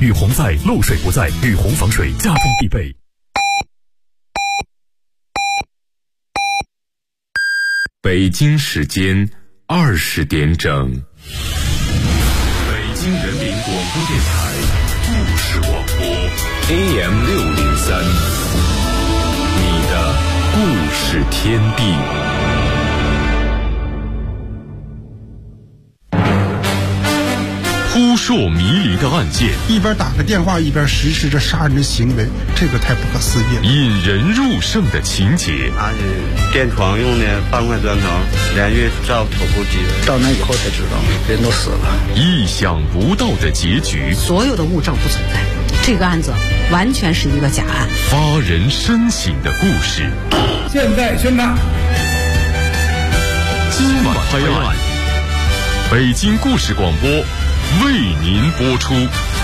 雨虹在，漏水不在，雨虹防水家中必备。 北京时间20点整，北京人民广播电台故事广播 AM603，你的故事天地。扑朔迷离的案件， 一边打个电话一边实施着杀人的行为，这个太不可思议了。 引人入胜的情节， 拿着电窗用的半块砖头连续照头部击人， 到那以后才知道人都死了。 意想不到的结局， 所有的物证不存在，这个案子完全是一个假案。 发人深省的故事， 现在宣判。 今晚拍案，北京故事广播为您播出。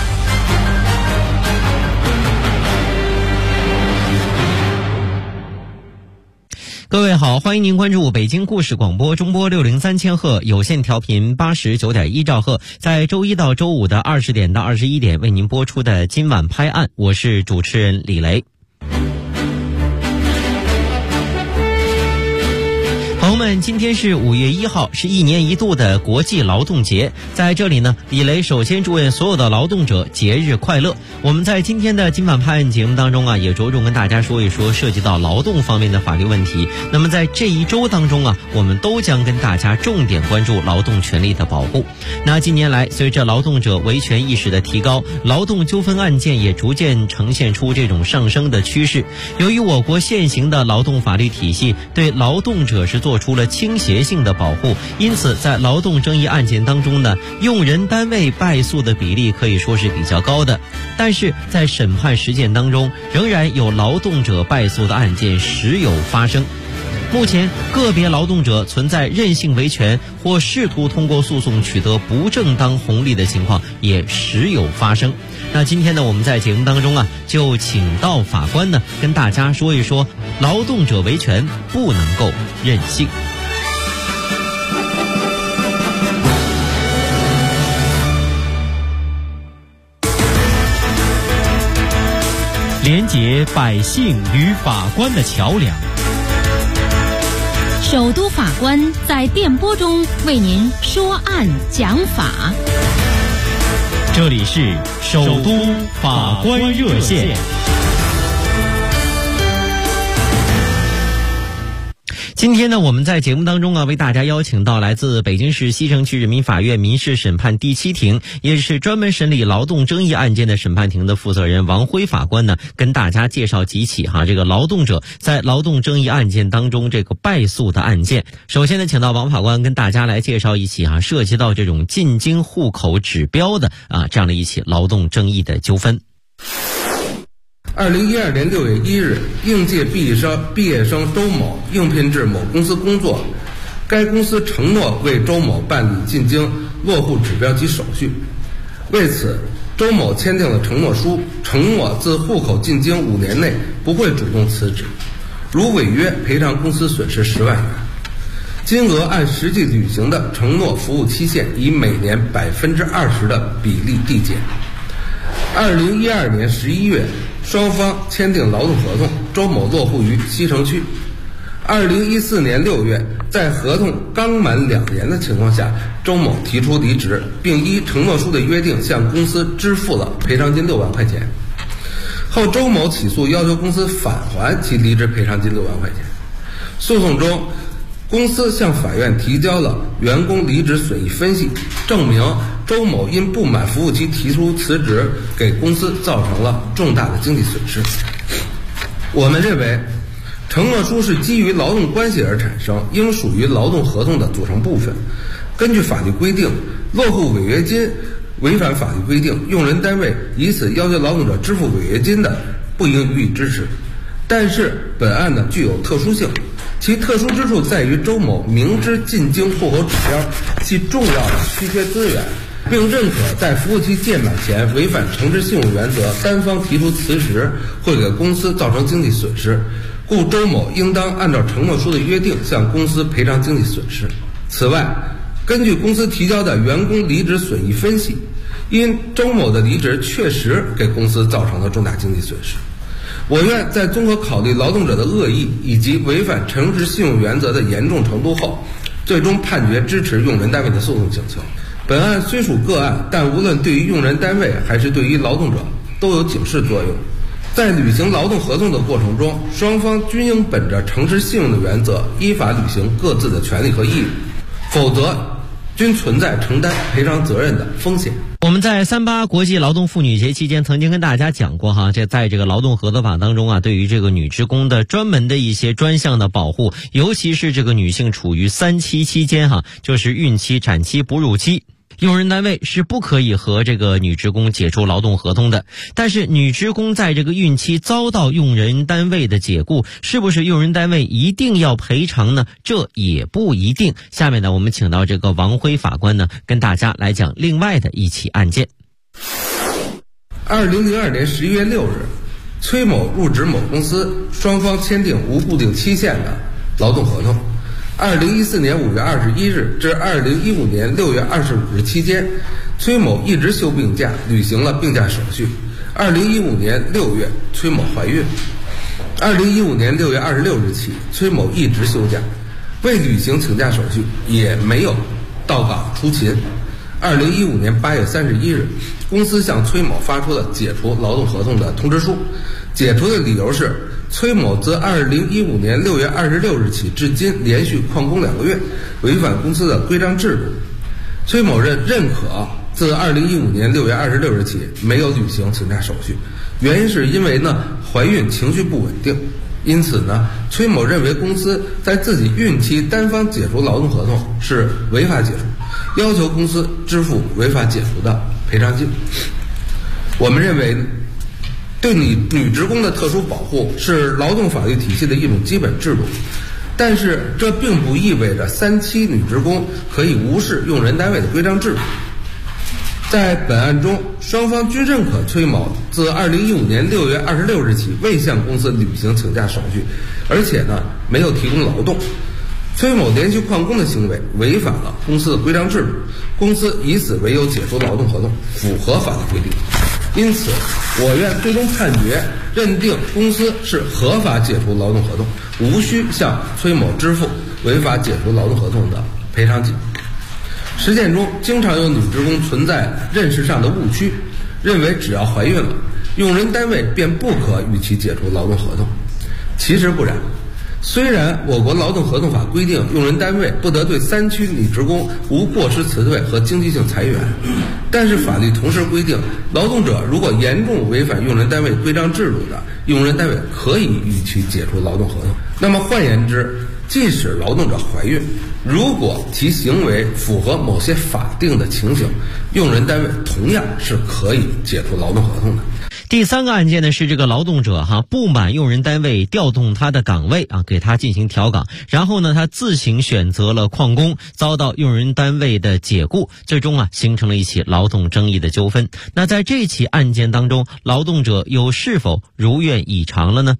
各位好，欢迎您关注北京故事广播中波603千赫有线调频89.1兆赫，在周一到周五的20点到21点为您播出的今晚拍案，我是主持人李雷。朋友们，今天是5月1号，是1年1度的国际劳动节。在这里呢，李雷首先祝愿所有的劳动者节日快乐。我们在今天的今晚拍案节目当中也着重跟大家说一说涉及到劳动方面的法律问题。那么在这一周当中我们都将跟大家重点关注劳动权利的保护。那近年来，随着劳动者维权意识的提高，劳动纠纷案件也逐渐呈现出这种上升的趋势。由于我国现行的劳动法律体系对劳动者是做出了倾斜性的保护，因此在劳动争议案件当中呢，用人单位败诉的比例可以说是比较高的。但是在审判实践当中，仍然有劳动者败诉的案件时有发生。目前个别劳动者存在任性维权或试图通过诉讼取得不正当红利的情况也时有发生。那今天呢，我们在节目当中就请到法官呢跟大家说一说，劳动者维权不能够任性。连结百姓与法官的桥梁。 首都法官在电波中为您说案讲法。 这里是首都法官热线。今天呢，我们在节目当中为大家邀请到来自北京市西城区人民法院民事审判第7庭，也是专门审理劳动争议案件的审判庭的负责人王辉法官呢，跟大家介绍几起这个劳动者在劳动争议案件当中这个败诉的案件。首先呢，请到王法官跟大家来介绍一起涉及到这种进京户口指标的这样的一起劳动争议的纠纷。 2012年6月1日，应届毕业生周某应聘至某公司工作，该公司承诺为周某办理进京落户指标及手续。为此，周某签订了承诺书，承诺自户口进京5年内不会主动辞职，如违约赔偿公司损失10万元，金额按实际履行的承诺服务期限以每年20%的比例递减。2012年11月，双方签订劳动合同，周某落户于西城区。2014年6月，在合同刚满2年的情况下，周某提出离职，并依承诺书的约定向公司支付了赔偿金6万块钱。后周某起诉要求公司返还其离职赔偿金6万块钱。诉讼中，公司向法院提交了员工离职损益分析，证明周某因不满服务期提出辞职，给公司造成了重大的经济损失。我们认为，承诺书是基于劳动关系而产生，应属于劳动合同的组成部分。根据法律规定，落户违约金违反法律规定，用人单位以此要求劳动者支付违约金的，不应予以支持。但是本案呢具有特殊性，其特殊之处在于周某明知进京户口指标系重要的稀缺资源，并认可在服务期届满前违反诚实信用原则，单方提出辞职会给公司造成经济损失，故周某应当按照承诺书的约定向公司赔偿经济损失。此外，根据公司提交的员工离职损益分析， 因周某的离职确实给公司造成了重大经济损失。我院在综合考虑劳动者的恶意以及违反诚实信用原则的严重程度后，最终判决支持用人单位的诉讼请求。本案虽属个案，但无论对于用人单位还是对于劳动者都有警示作用。在履行劳动合同的过程中，双方均应本着诚实信用的原则，依法履行各自的权利和义务，否则均存在承担赔偿责任的风险。 我们在38国际劳动妇女节期间曾经跟大家讲过哈，在这个劳动合同法当中啊，对于这个女职工的专门的一些专项的保护，尤其是这个女性处于3期期间哈，就是孕期、产期、哺乳期。用人单位是不可以和这个女职工解除劳动合同的，但是女职工在这个孕期遭到用人单位的解雇，是不是用人单位一定要赔偿呢？这也不一定。下面呢，我们请到这个王辉法官呢，跟大家来讲另外的一起案件。 2002年11月6日，崔某入职某公司，双方签订无固定期限的劳动合同。2014年5月21日至2015年6月25日期间，崔某一直休病假，履行了病假手续。2015年6月，崔某怀孕。2015年6月26日起，崔某一直休假，未履行请假手续，也没有到岗出勤。2015年8月31日，公司向崔某发出了解除劳动合同的通知书，解除的理由是崔某自2015年6月26日起至今连续旷工2个月，违反公司的规章制度。崔某认可自2015年6月26日起没有履行请假手续，原因是因为怀孕情绪不稳定。因此崔某认为公司在自己孕期单方解除劳动合同是违法解除，要求公司支付违法解除的赔偿金。我们认为对女职工的特殊保护是劳动法律体系的一种基本制度，但是这并不意味着3期女职工可以无视用人单位的规章制度。在本案中，双方均认可崔某自2015年6月26日起未向公司履行请假手续，而且没有提供劳动。崔某连续旷工的行为违反了公司的规章制度，公司以此为由解除劳动合同，符合法律规定。因此，我院最终判决认定公司是合法解除劳动合同，无需向崔某支付违法解除劳动合同的赔偿金。实践中，经常有女职工存在认识上的误区，认为只要怀孕了，用人单位便不可与其解除劳动合同。其实不然，虽然我国劳动合同法规定用人单位不得对3期女职工无过失辞退和经济性裁员，但是法律同时规定，劳动者如果严重违反用人单位规章制度的，用人单位可以与其解除劳动合同。那么换言之，即使劳动者怀孕，如果其行为符合某些法定的情形，用人单位同样是可以解除劳动合同的。 第3个案件呢，是这个劳动者不满用人单位调动他的岗位给他进行调岗，然后呢他自行选择了旷工，遭到用人单位的解雇，最终形成了一起劳动争议的纠纷。那在这起案件当中，劳动者又是否如愿以偿了呢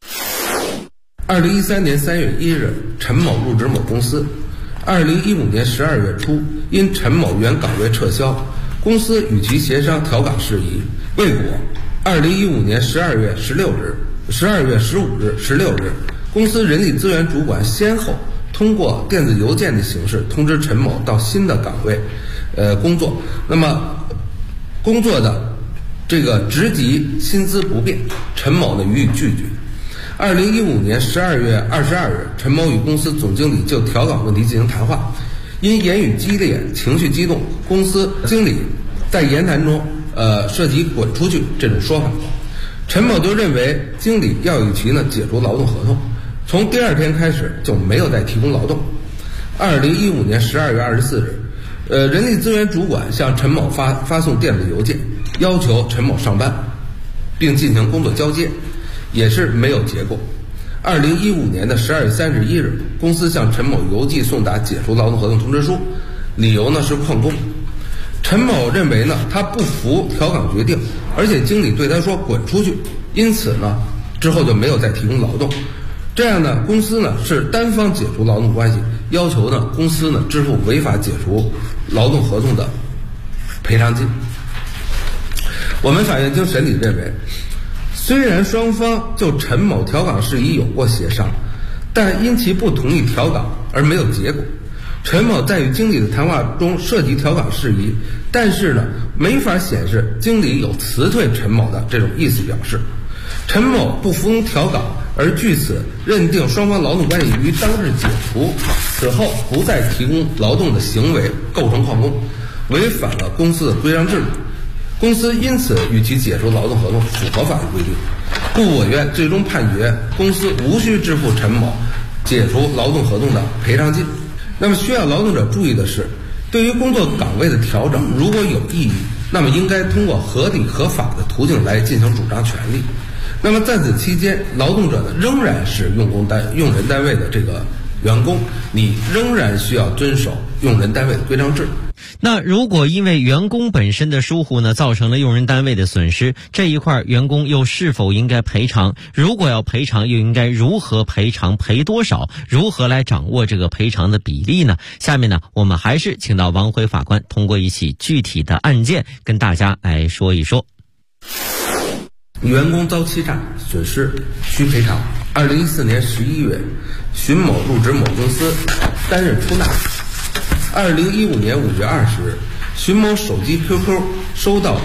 ？2013年3月1日，陈某入职某公司。2015年12月初，因陈某原岗位撤销，公司与其协商调岗事宜，未果。2015年12月15日、16日，公司人力资源主管先后通过电子邮件的形式通知陈某到新的岗位工作。那么工作的这个职级薪资不变，陈某予以拒绝。2015年12月22日，陈某与公司总经理就调岗问题进行谈话，因言语激烈、情绪激动，公司经理在言谈中涉及滚出去这种说法，陈某就认为经理要与其解除劳动合同，从第2天开始就没有再提供劳动。2015年12月24日，人力资源主管向陈某发送电子邮件，要求陈某上班，并进行工作交接，也是没有结果。2015年12月31日，公司向陈某邮寄送达解除劳动合同通知书，理由是旷工。陈某认为他不服调岗决定，而且经理对他说滚出去，因此之后就没有再提供劳动。这样公司是单方解除劳动关系，要求公司支付违法解除劳动合同的赔偿金。 我们法院经审理认为，虽然双方就陈某调岗事宜有过协商，但因其不同意调岗而没有结果。陈某在与经理的谈话中涉及调岗事宜，但是呢，没法显示经理有辞退陈某的这种意思表示。陈某不服从调岗，而据此认定双方劳动关系于当日解除，此后不再提供劳动的行为构成旷工，违反了公司的规章制度。公司因此与其解除劳动合同符合法律规定，故我院最终判决公司无需支付陈某解除劳动合同的赔偿金。那么需要劳动者注意的是，对于工作岗位的调整，如果有异议，那么应该通过合理合法的途径来进行主张权利。那么在此期间，劳动者呢仍然是用人单位的这个员工，你仍然需要遵守用人单位的规章制度。 那如果因为员工本身的疏忽呢，造成了用人单位的损失，这一块员工又是否应该赔偿？如果要赔偿，又应该如何赔偿？赔多少？如何来掌握这个赔偿的比例呢？下面呢，我们还是请到王辉法官，通过一起具体的案件跟大家来说一说。 员工遭欺诈损失需赔偿。2014年11月，荀某入职某公司担任出纳。2015年5月20日，荀某手机 QQ 收到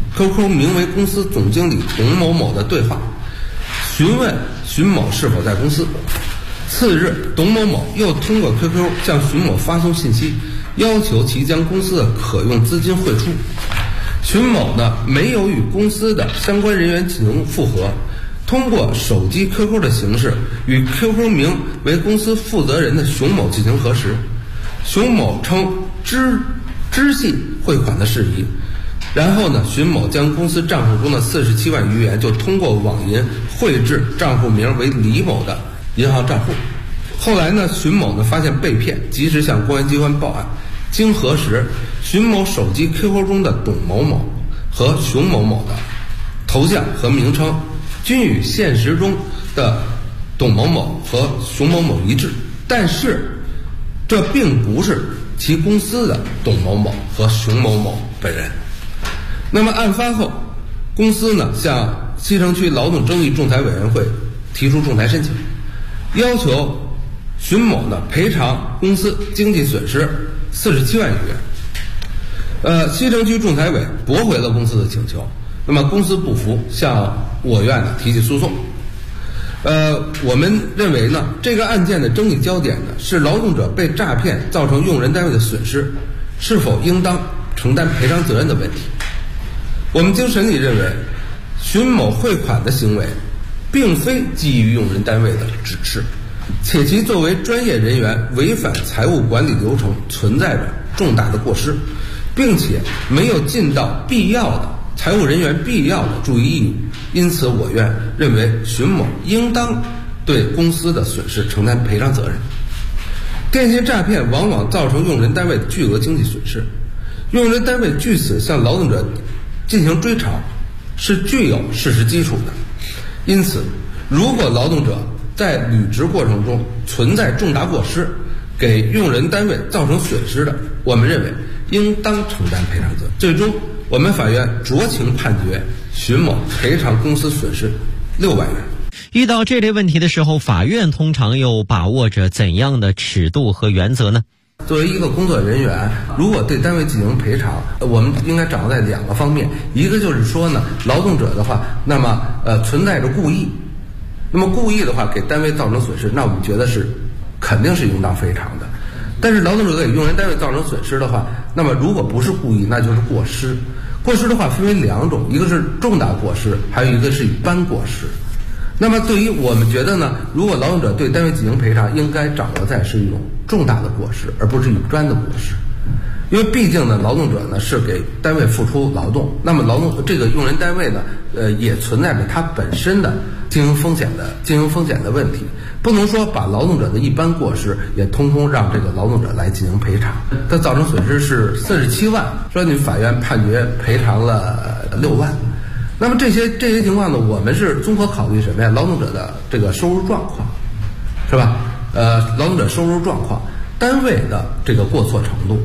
QQ 名为公司总经理董某某的对话，询问荀某是否在公司。次日，董某某又通过 QQ 向荀某发送信息，要求其将公司的可用资金汇出。荀某呢没有与公司的相关人员进行复核，通过手机 QQ 的形式与 QQ 名为公司负责人的熊某进行核实。熊某称知悉汇款的事宜，然后呢，荀某将公司账户中的47万余元就通过网银汇至账户名为李某的银行账户。后来呢，荀某呢发现被骗，及时向公安机关报案。经核实，荀某手机 QQ 中的董某某和熊某某的头像和名称均与现实中的董某某和熊某某一致，但是这并不是其公司的董某某和熊某某本人。那么案发后，公司呢向西城区劳动争议仲裁委员会提出仲裁申请，要求荀某呢赔偿公司经济损失47万余元。西城区仲裁委驳回了公司的请求，那么公司不服，向我院呢提起诉讼。我们认为呢，这个案件的争议焦点呢是劳动者被诈骗造成用人单位的损失，是否应当承担赔偿责任的问题。我们经审理认为，荀某汇款的行为并非基于用人单位的指示，且其作为专业人员违反财务管理流程，存在着重大的过失，并且没有尽到必要的财务人员必要的注意义务，因此我院认为荀某应当对公司的损失承担赔偿责任。电信诈骗往往造成用人单位的巨额经济损失，用人单位据此向劳动者进行追偿是具有事实基础的。因此，如果劳动者在履职过程中存在重大过失，给用人单位造成损失的，我们认为应当承担赔偿责任。最终，我们法院酌情判决荀某赔偿公司损失6万元。 遇到这类问题的时候，法院通常又把握着怎样的尺度和原则呢？ 作为一个工作人员，如果对单位进行赔偿，我们应该掌握在2个方面。一个就是说呢，劳动者的话，那么存在着故意，那么故意的话给单位造成损失，那我们觉得是肯定是应当赔偿的。但是劳动者给用人单位造成损失的话，那么如果不是故意，那就是过失。过失的话分为2种，一个是重大过失，还有一个是一般过失。那么对于我们觉得呢，如果劳动者对单位进行赔偿，应该掌握在是一种重大的过失，而不是一般的过失。因为毕竟呢，劳动者呢是给单位付出劳动，那么这个用人单位呢，也存在着它本身的经营风险的问题，不能说把劳动者的一般过失也通通让这个劳动者来进行赔偿。他造成损失是47万，说你法院判决赔偿了6万。那么这些情况呢，我们是综合考虑什么呀？劳动者的这个收入状况，是吧？劳动者收入状况，单位的这个过错程度，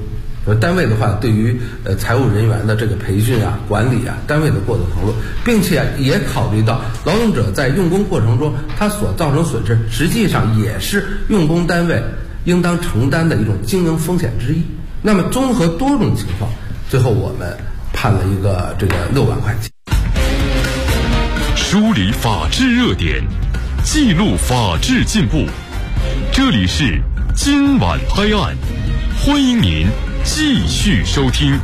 单位的话，对于财务人员的这个培训啊、管理啊，单位的过度投入，并且也考虑到劳动者在用工过程中他所造成损失，实际上也是用工单位应当承担的一种经营风险之一。那么综合多种情况，最后我们判了一个这个6万块钱。 梳理法治热点，记录法治进步。这里是今晚拍案，欢迎您继续收听。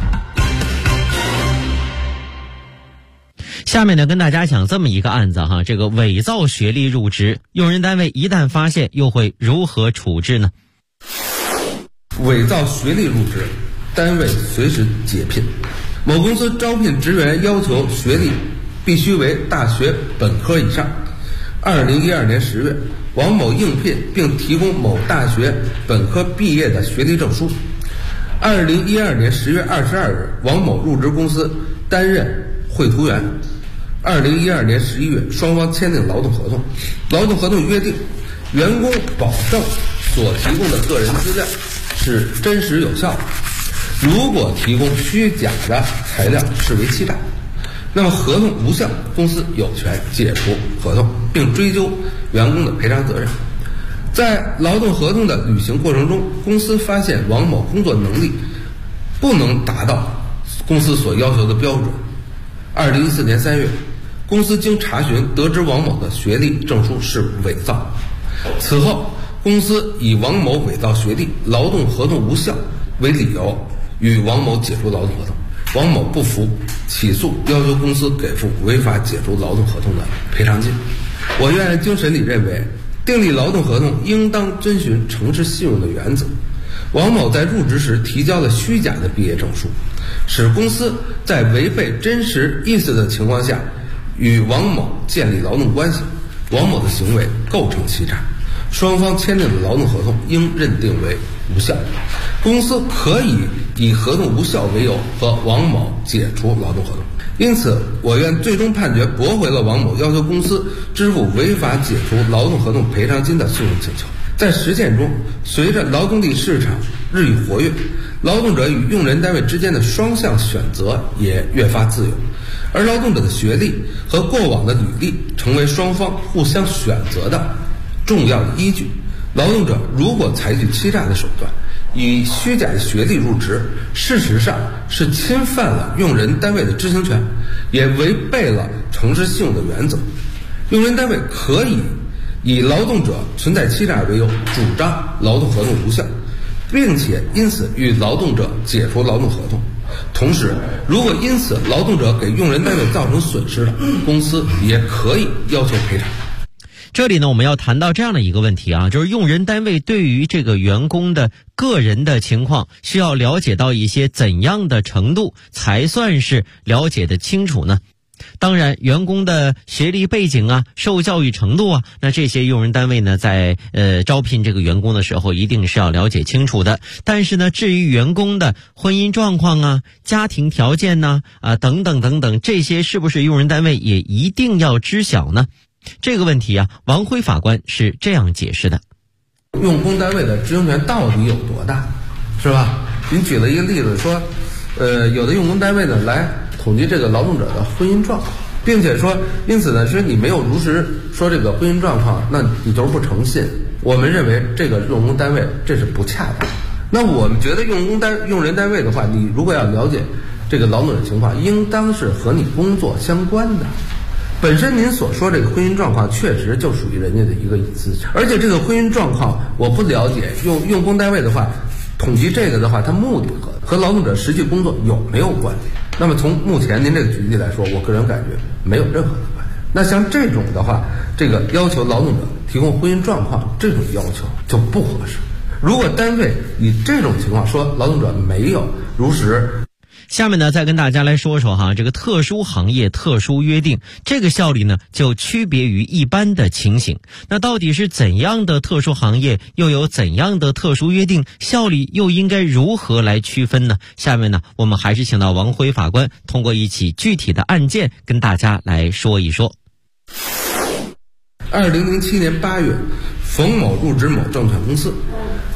下面呢，跟大家讲这么一个案子哈，这个伪造学历入职，用人单位一旦发现，又会如何处置呢？ 伪造学历入职，单位随时解聘。某公司招聘职员要求学历必须为大学本科以上。2012年10月，王某应聘并提供某大学本科毕业的学历证书。2012年10月22日，王某入职公司担任绘图员。2012年11月，双方签订劳动合同。劳动合同约定，员工保证所提供的个人资料是真实有效的，如果提供虚假的材料视为欺诈。那么合同无效，公司有权解除合同，并追究员工的赔偿责任。在劳动合同的履行过程中，公司发现王某工作能力不能达到公司所要求的标准。2014年3月，公司经查询得知王某的学历证书是伪造。此后，公司以王某伪造学历、劳动合同无效为理由，与王某解除劳动合同。王某不服，起诉要求公司给付违法解除劳动合同的赔偿金。我院经审理认为，订立劳动合同应当遵循诚实信用的原则。王某在入职时提交了虚假的毕业证书，使公司在违背真实意思的情况下与王某建立劳动关系，王某的行为构成欺诈，双方签订的劳动合同应认定为无效。公司可以以合同无效为由和王某解除劳动合同。因此，我院最终判决驳回了王某要求公司支付违法解除劳动合同赔偿金的诉讼请求。在实践中，随着劳动力市场日益活跃，劳动者与用人单位之间的双向选择也越发自由，而劳动者的学历和过往的履历成为双方互相选择的重要的依据。劳动者如果采取欺诈的手段，以虚假的学历入职，事实上是侵犯了用人单位的知情权，也违背了诚实信用的原则。用人单位可以以劳动者存在欺诈为由主张劳动合同无效，并且因此与劳动者解除劳动合同。同时，如果因此劳动者给用人单位造成损失了，公司也可以要求赔偿。 这里呢，我们要谈到这样的一个问题啊，就是用人单位对于这个员工的个人的情况，需要了解到一些怎样的程度才算是了解的清楚呢？当然，员工的学历背景啊、受教育程度啊，那这些用人单位呢，在招聘这个员工的时候，一定是要了解清楚的。但是呢，至于员工的婚姻状况啊、家庭条件呢、等等等等，这些是不是用人单位也一定要知晓呢？这个问题啊，王辉法官是这样解释的： 用工单位的知情权到底有多大，是吧？您举了一个例子说，有的用工单位呢来统计这个劳动者的婚姻状况，并且说，因此呢，是你没有如实说这个婚姻状况，那你就是不诚信。我们认为这个用工单位这是不恰当。那我们觉得用人单位的话，你如果要了解这个劳动者情况，应当是和你工作相关的。本身您所说这个婚姻状况确实就属于人家的一个隐私，而且这个婚姻状况我不了解，用工单位的话统计这个的话，它目的和劳动者实际工作有没有关联？那么从目前您这个举例来说，我个人感觉没有任何的关联。那像这种的话，这个要求劳动者提供婚姻状况这种要求就不合适。如果单位以这种情况说劳动者没有如实。 下面呢，再跟大家来说说哈，这个特殊行业特殊约定，这个效力呢就区别于一般的情形。那到底是怎样的特殊行业，又有怎样的特殊约定，效力又应该如何来区分呢？下面呢，我们还是请到王辉法官通过一起具体的案件跟大家来说一说。 2007年8月，冯某入职某证券公司。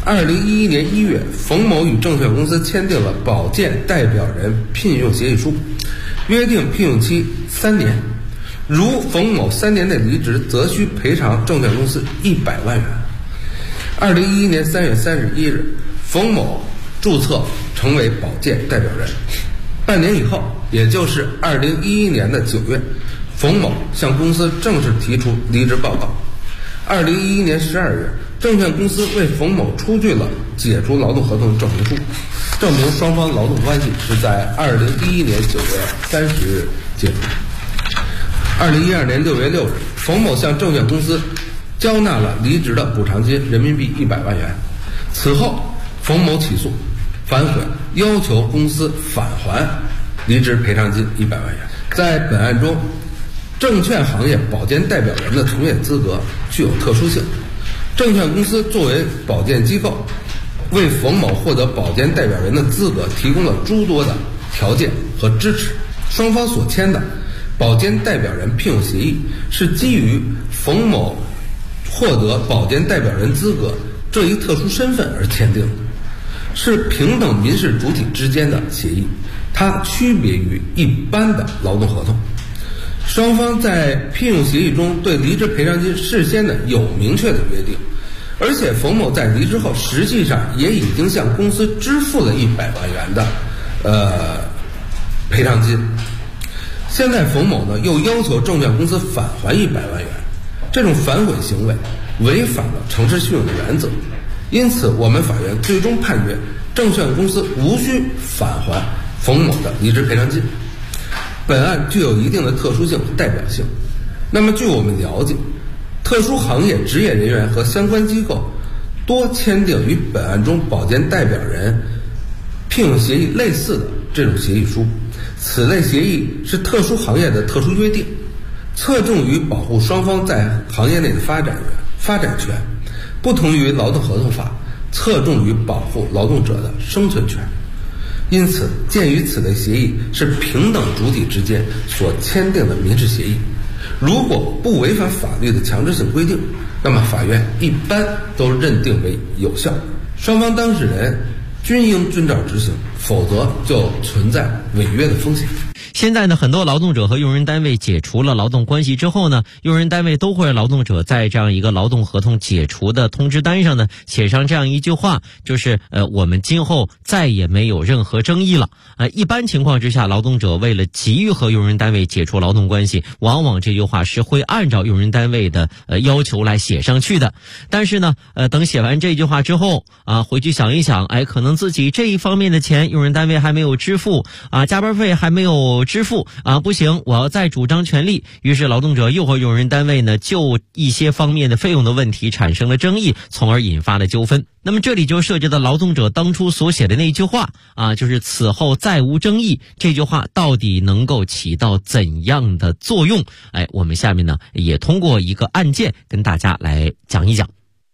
2011年1月，冯某与证券公司签订了保荐代表人聘用协议书，约定聘用期3年，如冯某3年内离职，则需赔偿证券公司100万元。2011年3月31日，冯某注册成为保荐代表人。半年以后，也就是2011年的9月，冯某向公司正式提出离职报告。2011年12日，证券公司为冯某出具了解除劳动合同证明书，证明双方劳动关系是在2011年9月30日解除。2012年6月6日，冯某向证券公司交纳了离职的补偿金人民币100万元。此后，冯某起诉反悔，要求公司返还离职赔偿金100万元。在本案中，证券行业保荐代表人的从业资格具有特殊性，证券公司作为保荐机构，为冯某获得保荐代表人的资格提供了诸多的条件和支持。双方所签的保荐代表人聘用协议是基于冯某获得保荐代表人资格这一特殊身份而签订的，是平等民事主体之间的协议，它区别于一般的劳动合同。双方在聘用协议中对离职赔偿金事先的有明确的约定，而且冯某在离职后实际上也已经向公司支付了100万元的赔偿金。现在冯某呢又要求证券公司返还100万元，这种反悔行为违反了诚实信用的原则，因此我们法院最终判决证券公司无需返还冯某的离职赔偿金。本案具有一定的特殊性和代表性。那么据我们了解，特殊行业职业人员和相关机构多签订与本案中保荐代表人聘用协议类似的这种协议书，此类协议是特殊行业的特殊约定，侧重于保护双方在行业内的发展权，不同于劳动合同法侧重于保护劳动者的生存权。因此，鉴于此类协议是平等主体之间所签订的民事协议，如果不违反法律的强制性规定，那么法院一般都认定为有效，双方当事人均应遵照执行，否则就存在违约的风险。 现在呢，很多劳动者和用人单位解除了劳动关系之后呢，用人单位都会让劳动者在这样一个劳动合同解除的通知单上呢写上这样一句话，就是我们今后再也没有任何争议了。一般情况之下，劳动者为了急于和用人单位解除劳动关系，往往这句话是会按照用人单位的要求来写上去的。但是呢，等写完这句话之后回去想一想，可能自己这一方面的钱用人单位还没有支付加班费还没有支付不行，我要再主张权利。于是劳动者又和用人单位呢就一些方面的费用的问题产生了争议，从而引发了纠纷。那么这里就涉及到劳动者当初所写的那句话就是此后再无争议，这句话到底能够起到怎样的作用？我们下面呢也通过一个案件跟大家来讲一讲。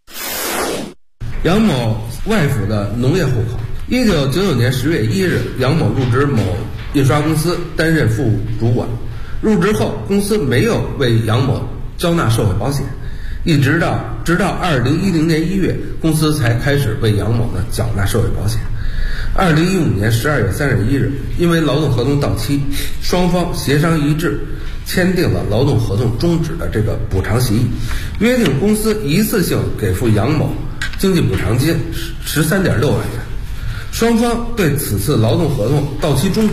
杨某外府的农业户口，1999年10月1日，杨某入职某印刷公司担任副主管。入职后，公司没有为杨某交纳社会保险，直到2010年1月，公司才开始为杨某呢缴纳社会保险。2015年12月31日，因为劳动合同到期，双方协商一致，签订了劳动合同终止的这个补偿协议，约定公司一次性给付杨某经济补偿金13.6万元。双方对此次劳动合同到期终止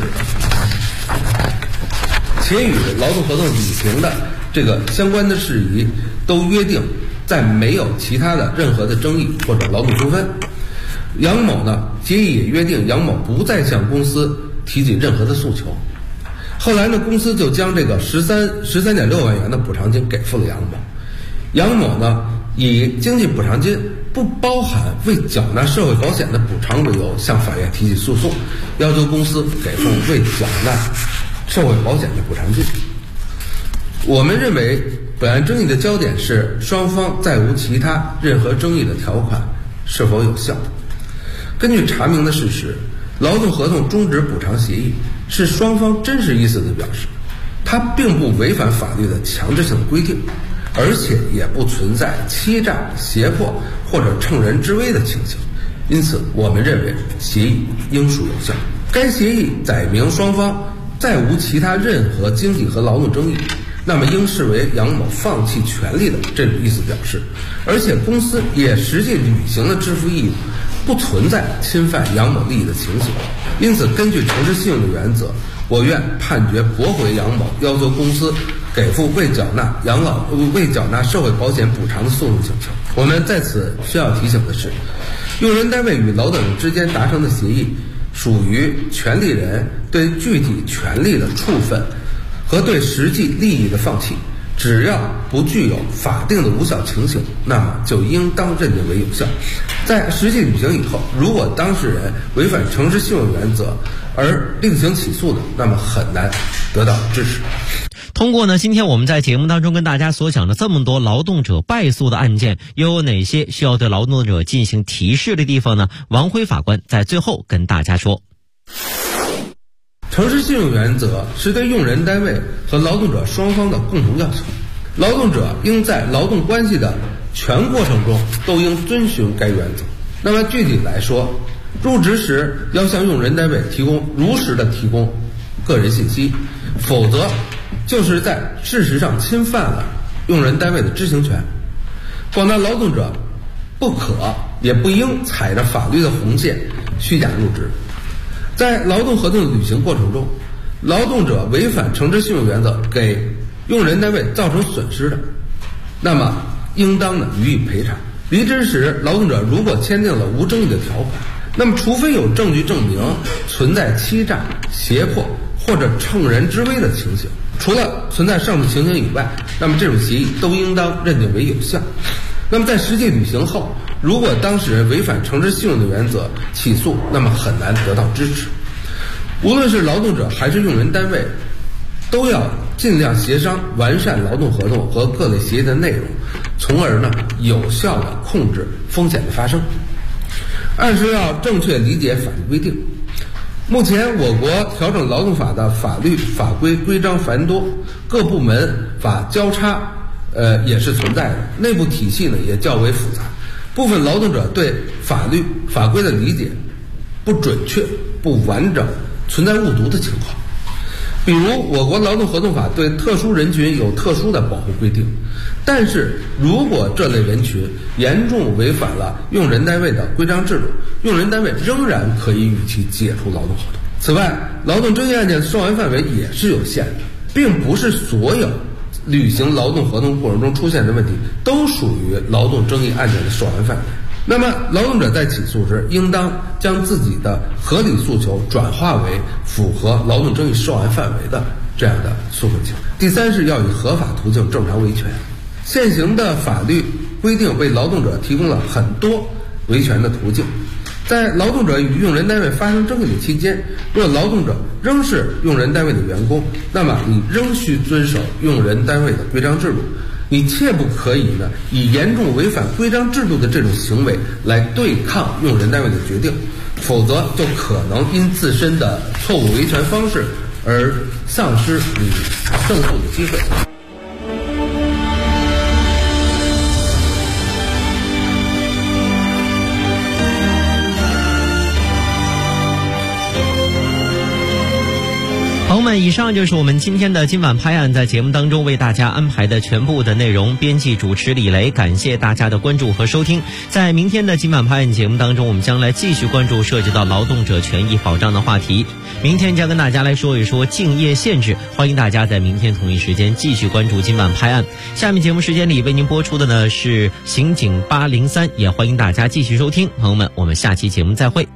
且与劳动合同履行的这个相关的事宜都约定在没有其他的任何的争议或者劳动纠纷。杨某呢，协议也约定杨某不再向公司提起任何的诉求。后来呢，公司就将这个13.6万元的补偿金给付了杨某。杨某呢，以经济补偿金不包含未缴纳社会保险的补偿为由，向法院提起诉讼，要求公司给付未缴纳社会保险的补偿金。我们认为本案争议的焦点是双方再无其他任何争议的条款是否有效。根据查明的事实，劳动合同终止补偿协议是双方真实意思的表示，它并不违反法律的强制性的规定，而且也不存在欺诈、胁迫或者乘人之危的情形。 因此我们认为协议应属有效。该协议载明双方再无其他任何经济和劳动争议，那么应视为杨某放弃权利的这种意思表示，而且公司也实际履行了支付义务，不存在侵犯杨某利益的情形。因此根据诚实信用的原则，我院判决驳回杨某要求公司给付未缴纳社会保险补偿的诉讼请求。我们在此需要提醒的是，用人单位与劳动者之间达成的协议属于权利人对具体权利的处分和对实际利益的放弃，只要不具有法定的无效情形，那么就应当认定为有效。在实际履行以后，如果当事人违反诚实信用原则而另行起诉的，那么很难得到支持。 通过呢，今天我们在节目当中跟大家所讲的这么多劳动者败诉的案件，又有哪些需要对劳动者进行提示的地方呢？王辉法官在最后跟大家说， 诚实信用原则是对用人单位和劳动者双方的共同要求，劳动者应在劳动关系的全过程中都应遵循该原则。那么具体来说，入职时要向用人单位如实的提供个人信息，否则就是在事实上侵犯了用人单位的知情权。广大劳动者不可也不应踩着法律的红线虚假入职。在劳动合同的履行过程中，劳动者违反诚实信用原则给用人单位造成损失的，那么应当予以赔偿。离职时劳动者如果签订了无争议的条款，那么除非有证据证明存在欺诈、胁迫或者乘人之危的情形，除了存在上述情形以外，那么这种协议都应当认定为有效。那么在实际履行后，如果当事人违反诚实信用的原则起诉，那么很难得到支持。无论是劳动者还是用人单位，都要尽量协商完善劳动合同和各类协议的内容，从而有效地控制风险的发生。按时要正确理解法律规定。目前我国调整劳动法的法律法规规章繁多，各部门法交叉也是存在的，内部体系也较为复杂，部分劳动者对法律法规的理解不准确、不完整，存在误读的情况。比如我国劳动合同法对特殊人群有特殊的保护规定，但是如果这类人群严重违反了用人单位的规章制度，用人单位仍然可以与其解除劳动合同。此外，劳动争议案件的受案范围也是有限的，并不是所有履行劳动合同过程中出现的问题都属于劳动争议案件的受案范围。那么劳动者在起诉时应当将自己的合理诉求转化为符合劳动争议受案范围的这样的诉讼请求。第三是要以合法途径正常维权。现行的法律规定为劳动者提供了很多维权的途径。在劳动者与用人单位发生争议的期间，若劳动者仍是用人单位的员工，那么你仍需遵守用人单位的规章制度，你切不可以以严重违反规章制度的这种行为来对抗用人单位的决定，否则就可能因自身的错误维权方式而丧失你胜诉的机会。 朋友们，以上就是我们今天的今晚拍案在节目当中为大家安排的全部的内容。编辑主持李雷，感谢大家的关注和收听。在明天的今晚拍案节目当中，我们将来继续关注涉及到劳动者权益保障的话题。明天将跟大家来说一说竞业限制，欢迎大家在明天同一时间继续关注今晚拍案。下面节目时间里为您播出的是刑警803，也欢迎大家继续收听。朋友们，我们下期节目再会。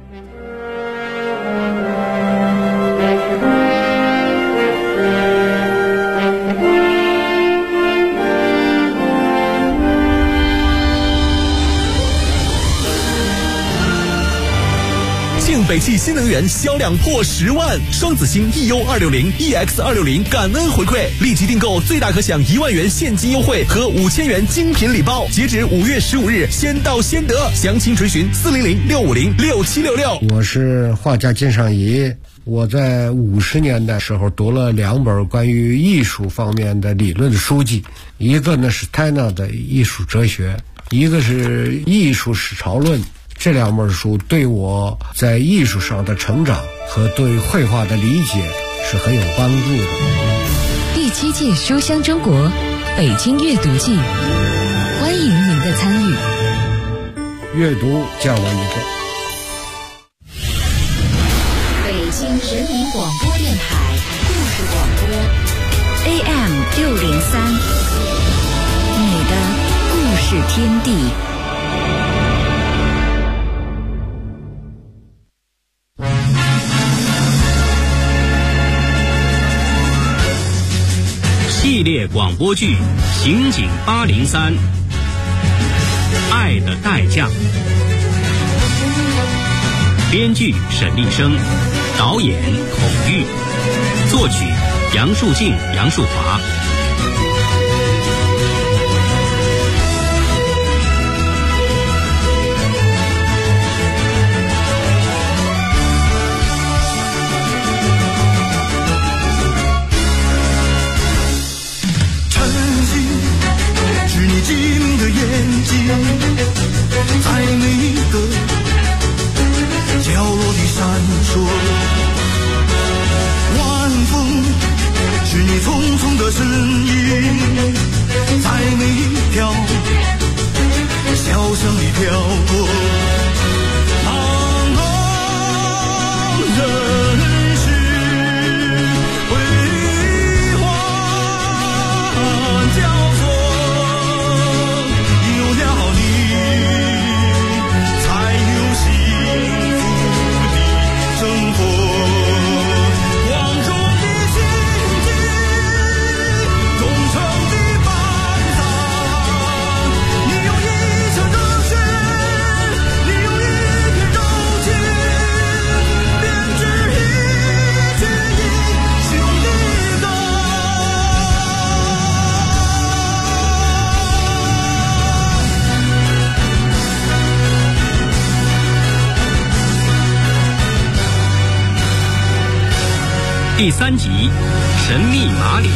北汽新能源销量破10万，双子星 EU260、EX260 感恩回馈，立即订购最大可享1万元现金优惠和5000元精品礼包，截止5月15日，先到先得。详情垂询400-650-6766。 我是画家金尚仪，我在50年代时候读了2本关于艺术方面的理论的书籍，一个呢是泰纳的艺术哲学，一个是艺术史潮论。 这2本书对我在艺术上的成长和对绘画的理解是很有帮助的。 第7届书香中国北京阅读季，欢迎您的参与。 阅读叫我一个。 北京人民广播电台故事广播 AM 603，你的故事天地。 系列广播剧《刑警803》，爱的代价。编剧沈立生，导演孔玉，作曲杨树静、杨树华。 晶莹的眼睛，在每一个角落里闪烁。晚风是你匆匆的身影，在每一条小巷里飘过。茫茫人世辉煌交错。 第3集，神秘马里。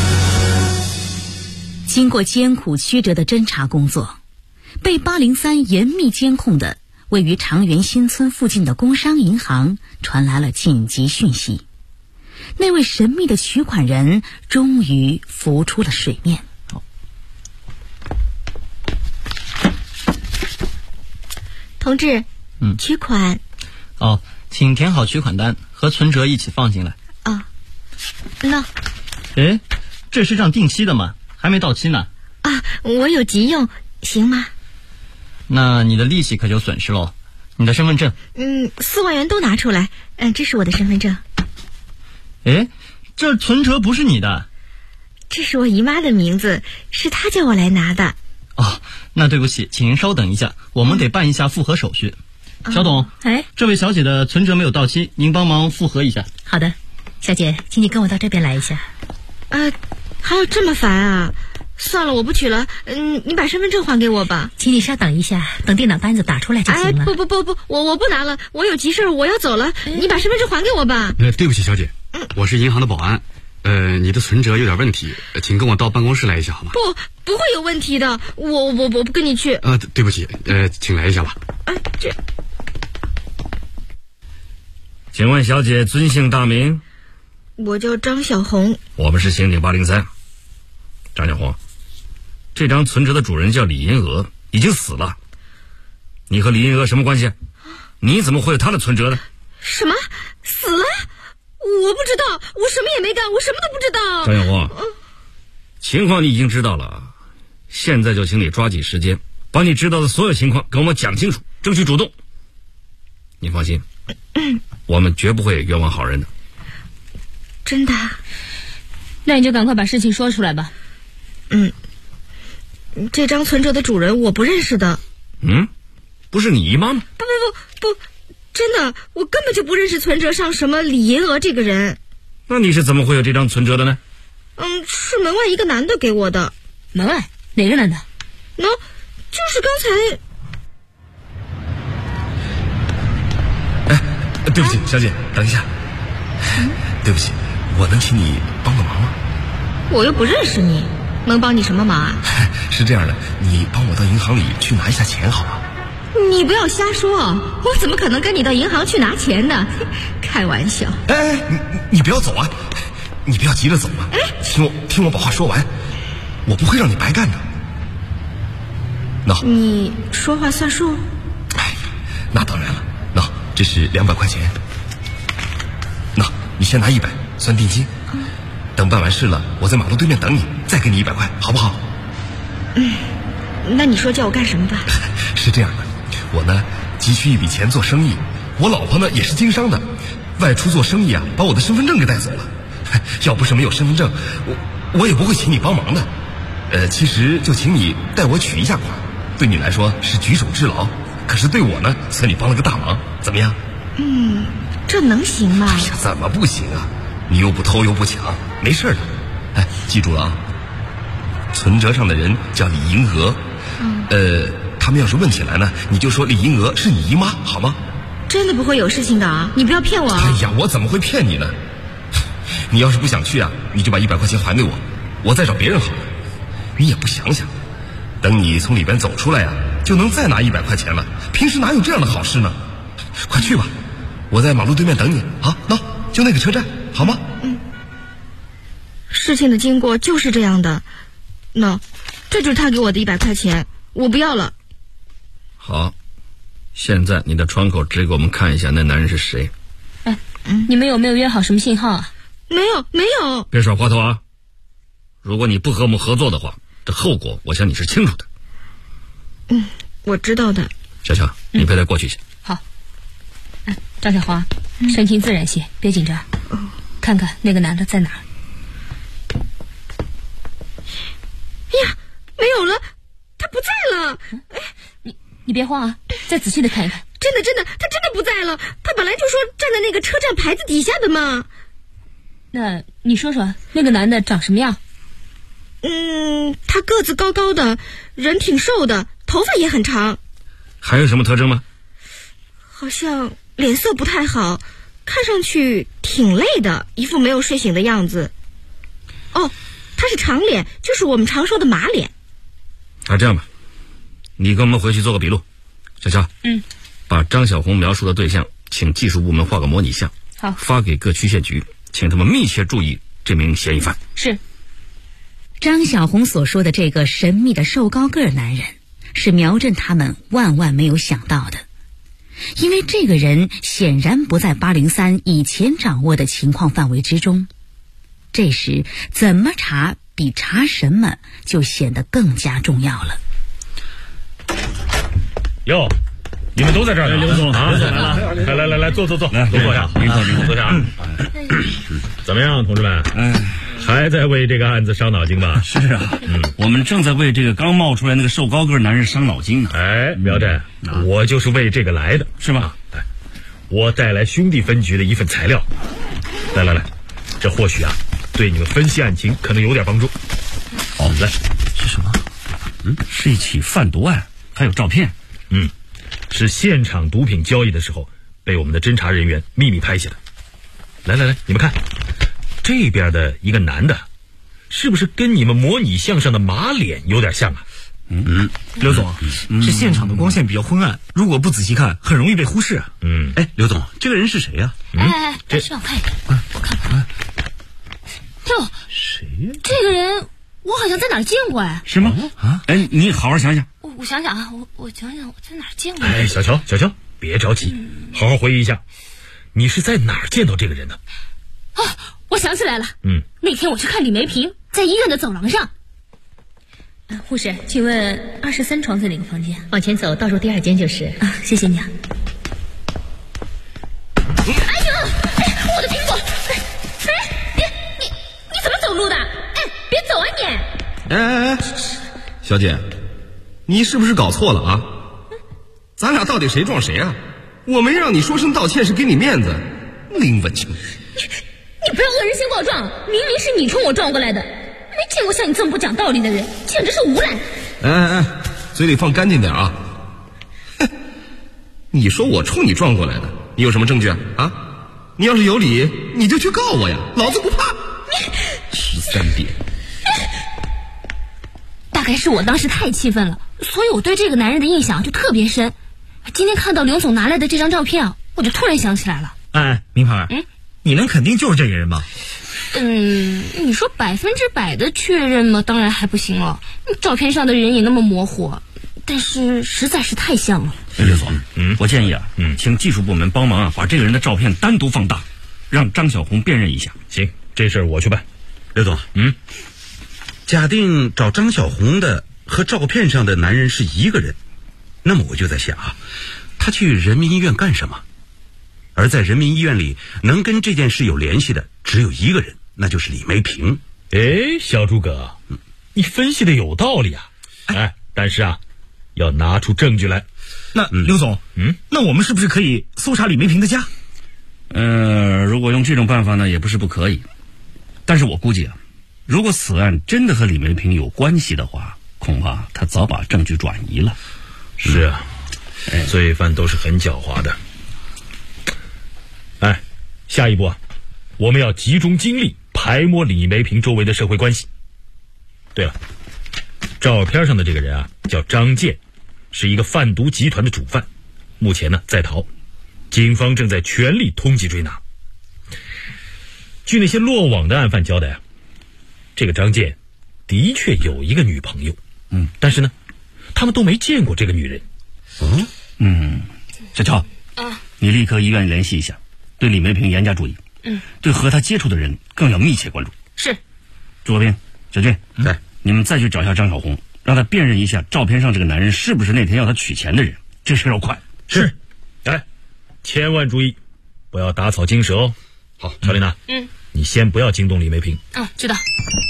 经过艰苦曲折的侦查工作，被803严密监控的位于长源新村附近的工商银行传来了紧急讯息，那位神秘的取款人终于浮出了水面。 同志，取款。 请填好取款单和存折一起放进来。 那， 这是张定期的吗？还没到期呢。 我有急用，行吗？ 那你的利息可就损失喽。你的身份证 ？4万元都拿出来。这是我的身份证。 这存折不是你的。 这是我姨妈的名字，是她叫我来拿的。 那对不起，请您稍等一下，我们得办一下复核手续。小董，这位小姐的存折没有到期，您帮忙复核一下。 好的，小姐，请你跟我到这边来一下。 还有这么烦啊？算了，我不取了。你把身份证还给我吧。 请你稍等一下，等电脑单子打出来就行了。 不，我不拿了，我有急事，我要走了。你把身份证还给我吧。 对不起，小姐，我是银行的保安。你的存折有点问题，请跟我到办公室来一下好吗？ 不会有问题的，我不跟你去。 对不起，请来一下吧。 请问小姐尊姓大名？ 我叫张小红。 我们是刑警803。张小红，这张存折的主人叫李银娥，已经死了。你和李银娥什么关系？你怎么会有她的存折呢？ 什么？死了？我不知道，我什么也没干，我什么都不知道。 张小红，情况你已经知道了，现在就请你抓紧时间，把你知道的所有情况跟我们讲清楚，争取主动。你放心，我们绝不会冤枉好人的。 真的？ 那你就赶快把事情说出来吧。 这张存折的主人我不认识的。 不是你姨妈吗？ 不，真的，我根本就不认识存折上什么李银娥这个人。 那你是怎么会有这张存折的呢？ 是门外一个男的给我的。 门外？哪个男的？ 就是刚才。 对不起，小姐，等一下。对不起，我能请你帮个忙吗？ 我又不认识你，能帮你什么忙啊？ 是这样的，你帮我到银行里去拿一下钱好吗？ 你不要瞎说，我怎么可能跟你到银行去拿钱呢？开玩笑。 哎，你不要走啊，你不要急着走啊。听我把话说完，我不会让你白干的。 你说话算数？ 哎，那当然了。这是200块钱。你先拿100算定金，等办完事了，我在马路对面等你，再给你100块，好不好？ 那你说叫我干什么吧？ 是这样的，我呢急需一笔钱做生意，我老婆呢也是经商的，外出做生意啊，把我的身份证给带走了。要不是没有身份证，我也不会请你帮忙的。其实就请你代我取一下款，对你来说是举手之劳，可是对我呢，算你帮了个大忙，怎么样？ 这能行吗？ 哎呀，怎么不行啊？你又不偷又不抢，没事的。哎，记住了啊，存折上的人叫李银娥。他们要是问起来呢，你就说李银娥是你姨妈，好吗？ 真的不会有事情的啊，你不要骗我啊。 哎呀，我怎么会骗你呢？你要是不想去啊，你就把100块钱还给我，我再找别人好了。你也不想想，等你从里边走出来啊，就能再拿100块钱了。平时哪有这样的好事呢？快去吧，我在马路对面等你啊。就那个车站，好吗？ 事情的经过就是这样的。这就是他给我的100块钱，我不要了。 好，现在你的窗口指给我们看一下那男人是谁。 你们有没有约好什么信号啊？ 没有。 别耍滑头啊！如果你不和我们合作的话，这后果我想你是清楚的。 我知道的。 小乔，你陪他过去一下。 好。张小华，神情自然些，别紧张。看看那个男的在哪儿。 哎呀，没有了，他不在了。 你别慌啊，再仔细的看一看。 真的，他真的不在了。他本来就说站在那个车站牌子底下的嘛。 那你说说，那个男的长什么样？ 他个子高高的，人挺瘦的，头发也很长。 还有什么特征吗？ 好像脸色不太好，看上去挺累的，一副没有睡醒的样子。他是长脸，就是我们常说的马脸。 这样吧，你跟我们回去做个笔录。小乔，把张小红描述的对象请技术部门画个模拟像， 好， 发给各区县局，请他们密切注意这名嫌疑犯。 是。张小红所说的这个神秘的瘦高个男人，是苗振他们万万没有想到的，因为这个人显然不在803以前掌握的情况范围之中。这时怎么查比查什么就显得更加重要了。 哟，你们都在这儿呢？刘总啊，来了，来，坐，来，都坐下，您坐下。怎么样，同志们？还在为这个案子伤脑筋吧？ 是啊，我们正在为这个刚冒出来那个瘦高个男人伤脑筋呢。 苗振，我就是为这个来的， 是吗？ 我带来兄弟分局的一份材料，来，这或许啊，对你们分析案情可能有点帮助。来， 是什么？是一起贩毒案，还有照片。 是现场毒品交易的时候被我们的侦查人员秘密拍下的。来，你们看，这边的一个男的，是不是跟你们模拟像上的马脸有点像啊？ 刘总，是现场的光线比较昏暗，如果不仔细看，很容易被忽视啊。 刘总，这个人是谁呀？ 这让我看一看，我看看。哟， 谁呀？ 这个人我好像在哪儿见过哎。 是吗？你好好想想。 我想想啊，我想想我在哪儿见过。 小乔，别着急，好好回忆一下，你是在哪儿见到这个人的？ 我想起来了。那天我去看李梅萍，在医院的走廊上。护士，请问23床在哪个房间？ 往前走，倒数第2间就是。 谢谢你啊。哎呀，我的苹果！你怎么走路的？别走啊你！ 小姐，你是不是搞错了啊？咱俩到底谁撞谁啊？我没让你说声道歉是给你面子，林文清。 你不要恶人先告状，明明是你冲我撞过来的，没见过像你这么不讲道理的人，简直是无赖！ 嘴里放干净点啊！你说我冲你撞过来的，你有什么证据啊？你要是有理，你就去告我呀，老子不怕。13遍。 大概是我当时太气愤了，所以我对这个男人的印象就特别深。 今天看到刘总拿来的这张照片啊，我就突然想起来了。 哎，明牌，你能肯定就是这个人吗？ 你说100%的确认吗？当然还不行了，照片上的人也那么模糊，但是实在是太像了。 刘总，我建议啊，请技术部门帮忙啊，把这个人的照片单独放大，让张小红辨认一下。 行，这事儿我去办。 刘总，假定找张小红的和照片上的男人是一个人，那么我就在想啊，他去人民医院干什么？而在人民医院里能跟这件事有联系的只有一个人，那就是李梅平。 小诸葛，你分析的有道理啊。但是啊，要拿出证据来。 那刘总，那我们是不是可以搜查李梅平的家？ 如果用这种办法呢，也不是不可以。但是我估计啊，如果此案真的和李梅平有关系的话，恐怕他早把证据转移了。 是啊，罪犯都是很狡猾的。下一步啊，我们要集中精力排摸李梅平周围的社会关系。对了，照片上的这个人啊，叫张健，是一个贩毒集团的主犯，目前呢在逃，警方正在全力通缉追拿。据那些落网的案犯交代啊，这个张健的确有一个女朋友，但是呢，他们都没见过这个女人。 小乔，你立刻医院联系一下，对李梅平严加注意。对和他接触的人更要密切关注。 是。 朱国斌、小俊，你们再去找一下张小红，让他辨认一下照片上这个男人是不是那天要他取钱的人。这事要快。 是。千万注意，不要打草惊蛇哦。好，乔丽娜，你先不要惊动李梅平。 知道。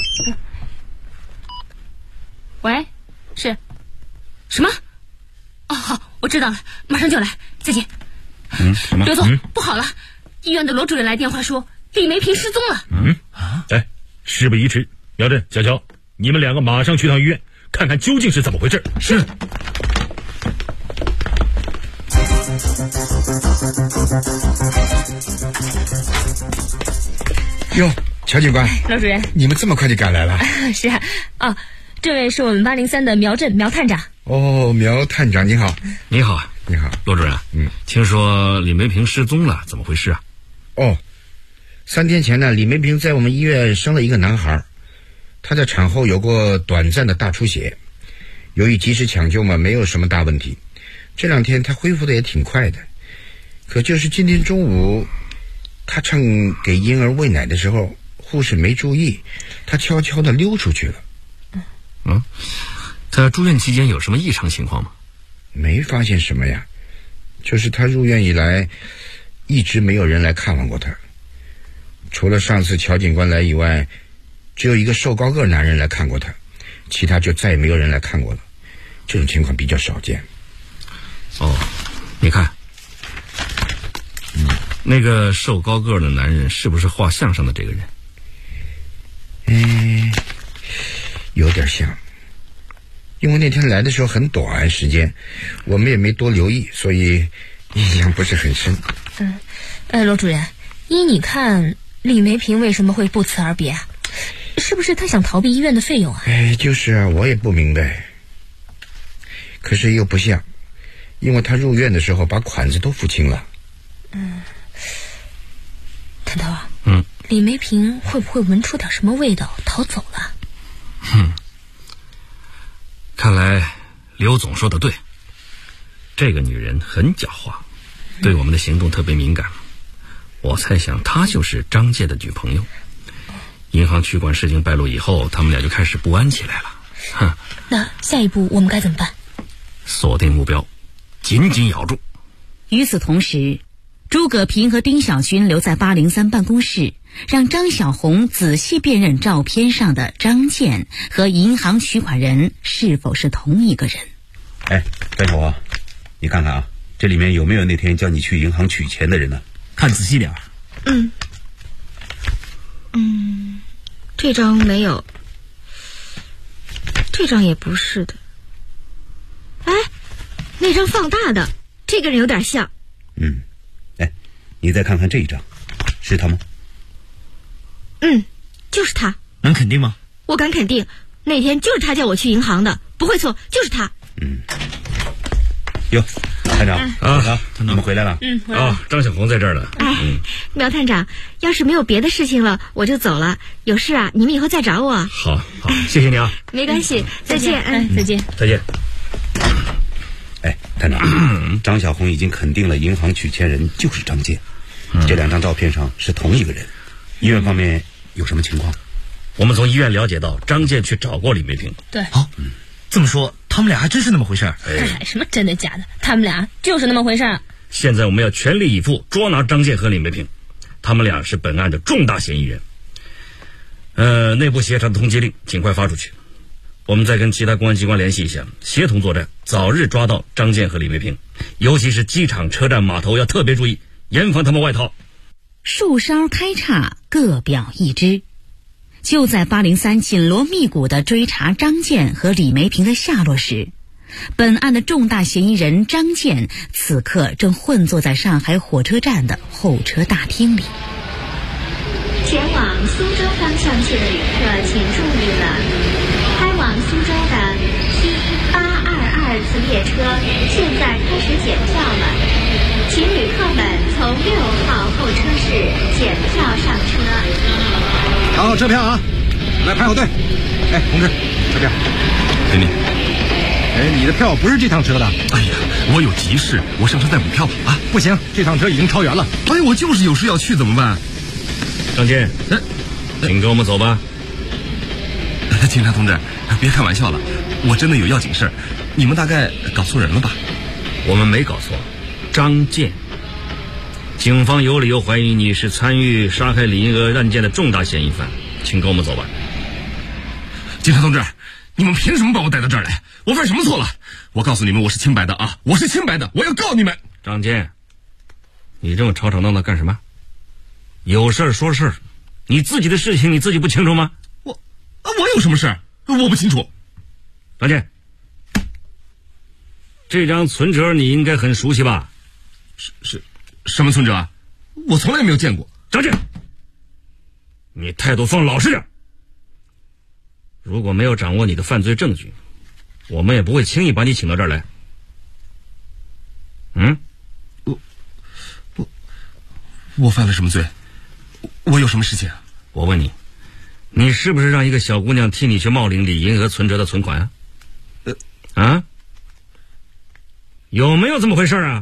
喂，是。什么？好，我知道了，马上就来，再见。 什么？ 刘总，不好了，医院的罗主任来电话说李梅平失踪了。 事不宜迟，苗振、小乔，你们两个马上去趟医院，看看究竟是怎么回事。 是。 哟，乔警官， 罗主任， 你们这么快就赶来了？ 是啊，这位是我们803的苗振苗探长。 苗探长，你好。 你好， 你好， 罗主任。听说李梅平失踪了，怎么回事啊 ？3天前呢，李梅平在我们医院生了一个男孩，他在产后有过短暂的大出血，由于及时抢救嘛，没有什么大问题。这2天他恢复的也挺快的，可就是今天中午，他趁给婴儿喂奶的时候，护士没注意，他悄悄地溜出去了。 他住院期间有什么异常情况吗？ 没发现什么呀，就是他入院以来，一直没有人来看望过他。除了上次乔警官来以外，只有一个瘦高个男人来看过他，其他就再也没有人来看过了。这种情况比较少见。 你看，那个瘦高个的男人是不是画像上的这个人？有点像，因为那天来的时候很短时间，我们也没多留意，所以印象不是很深。 罗主任，依你看，李梅平为什么会不辞而别啊？是不是他想逃避医院的费用啊？ 就是啊，我也不明白。可是又不像，因为他入院的时候把款子都付清了。 探头啊，李梅平会不会闻出点什么味道逃走了？ 看来刘总说的对，这个女人很狡猾，对我们的行动特别敏感。我猜想她就是张健的女朋友。银行取款事情败露以后，他们俩就开始不安起来了。 那下一步我们该怎么办？ 锁定目标，紧紧咬住。 与此同时，诸葛平和丁小军留在803办公室，让张小红仔细辨认照片上的张健和银行取款人是否是同一个人。 张小红，你看看啊，这里面有没有那天叫你去银行取钱的人呢？ 看仔细点。 这张没有，这张也不是的。那张放大的，这个人有点像。 你再看看这一张，是他吗？ 就是他。 能肯定吗？ 我敢肯定，那天就是他叫我去银行的，不会错，就是他。 哟，探长你们回来了。 张小红在这儿呢。 苗探长，要是没有别的事情了，我就走了。有事啊，你们以后再找我。 好，谢谢你啊。 没关系，再见。 再见。 再见。 探长，张小红已经肯定了银行取钱人就是张健，这2张照片上是同一个人。医院方面有什么情况？ 我们从医院了解到，张健去找过李梅萍。 对。 这么说，他们俩还真是那么回事儿。 什么真的假的？他们俩就是那么回事儿。 现在我们要全力以赴捉拿张健和李梅萍，他们俩是本案的重大嫌疑人。内部协查的通缉令尽快发出去。我们再跟其他公安机关联系一下，协同作战，早日抓到张健和李梅萍。尤其是机场、车站、码头要特别注意，严防他们外逃。 树梢开叉，各表一枝。就在803紧锣密鼓地追查张健和李梅萍的下落时，本案的重大嫌疑人张健此刻正混坐在上海火车站的候车大厅里。 前往苏州方向去的旅客请注意了，开往苏州的 T822次列车现在开始检票了，请旅客们从6号候车室检票上车。 拿好车票啊，来排好队。同志，车票给你。 你的票不是这趟车的。 哎呀，我有急事，我上车再补票啊。 不行，这趟车已经超员了。 我就是有事要去，怎么办？ 张健，请跟我们走吧。 警察同志，别开玩笑了，我真的有要紧事儿。你们大概搞错人了吧？ 我们没搞错，张健。警方有理由怀疑你是参与杀害李银娥案件的重大嫌疑犯，请跟我们走吧。 警察同志，你们凭什么把我带到这儿来？我犯什么错了？我告诉你们，我是清白的啊，我是清白的，我要告你们。 张健，你这么吵吵闹闹干什么？有事儿说事儿，你自己的事情你自己不清楚吗？ 我有什么事？我不清楚。 张健，这张存折你应该很熟悉吧？ 是什么存折啊？我从来没有见过。 张健，你态度放老实点。如果没有掌握你的犯罪证据，我们也不会轻易把你请到这儿来。 我犯了什么罪？我有什么事情？ 我问你，你是不是让一个小姑娘替你去冒领李银娥存折的存款啊？有没有这么回事啊？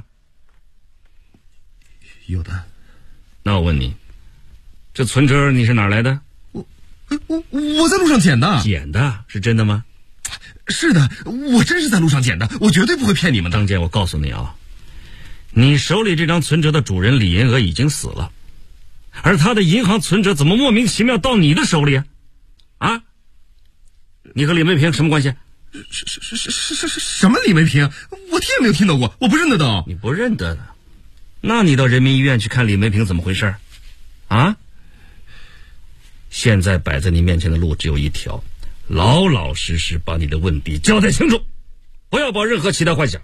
有的。 那我问你，这存折你是哪儿来的？ 我在路上捡的。 捡的是真的吗？ 是的，我真是在路上捡的，我绝对不会骗你们的。 张健，我告诉你啊，你手里这张存折的主人李银娥已经死了，而他的银行存折怎么莫名其妙到你的手里啊？你和李梅萍什么关系？ 什么李梅萍？我听也没有听到过，我不认得的。 你不认得的，那你到人民医院去看李梅萍怎么回事啊？现在摆在你面前的路只有一条，老老实实把你的问题交代清楚，不要抱任何其他幻想。